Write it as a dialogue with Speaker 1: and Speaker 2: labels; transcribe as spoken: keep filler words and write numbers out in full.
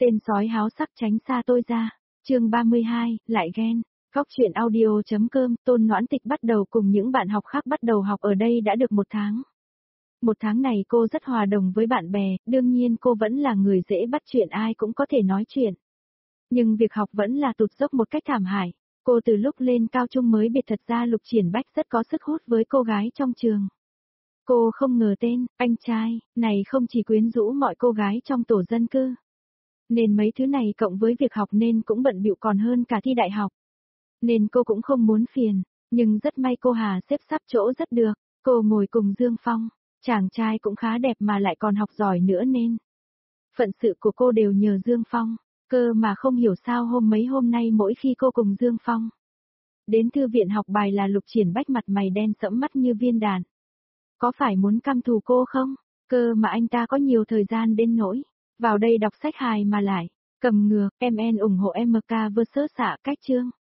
Speaker 1: Tên sói háo sắc tránh xa tôi ra. Chương ba mươi hai, lại ghen. Góc truyện audio.com, Tôn Noãn Tịch bắt đầu cùng những bạn học khác bắt đầu học ở đây đã được một tháng. Một tháng này cô rất hòa đồng với bạn bè, đương nhiên cô vẫn là người dễ bắt chuyện, ai cũng có thể nói chuyện. Nhưng việc học vẫn là tụt dốc một cách thảm hại. Cô từ lúc lên cao trung mới biết thật ra Lục Triển Bách rất có sức hút với cô gái trong trường. Cô không ngờ tên, anh trai, này không chỉ quyến rũ mọi cô gái trong tổ dân cư. Nên mấy thứ này cộng với việc học nên cũng bận bịu còn hơn cả thi đại học. Nên cô cũng không muốn phiền, nhưng rất may cô Hà xếp sắp chỗ rất được. Cô ngồi cùng Dương Phong, chàng trai cũng khá đẹp mà lại còn học giỏi nữa nên phận sự của cô đều nhờ Dương Phong. Cơ mà không hiểu sao hôm mấy hôm nay mỗi khi cô cùng Dương Phong đến thư viện học bài là Lục Triển Bách mặt mày đen sẫm mắt như viên đạn. Có phải muốn căm thù cô không? Cơ mà anh ta có nhiều thời gian đến nỗi vào đây đọc sách hài mà lại cầm ngược, em en ủng hộ em ca vs xạ cách chương.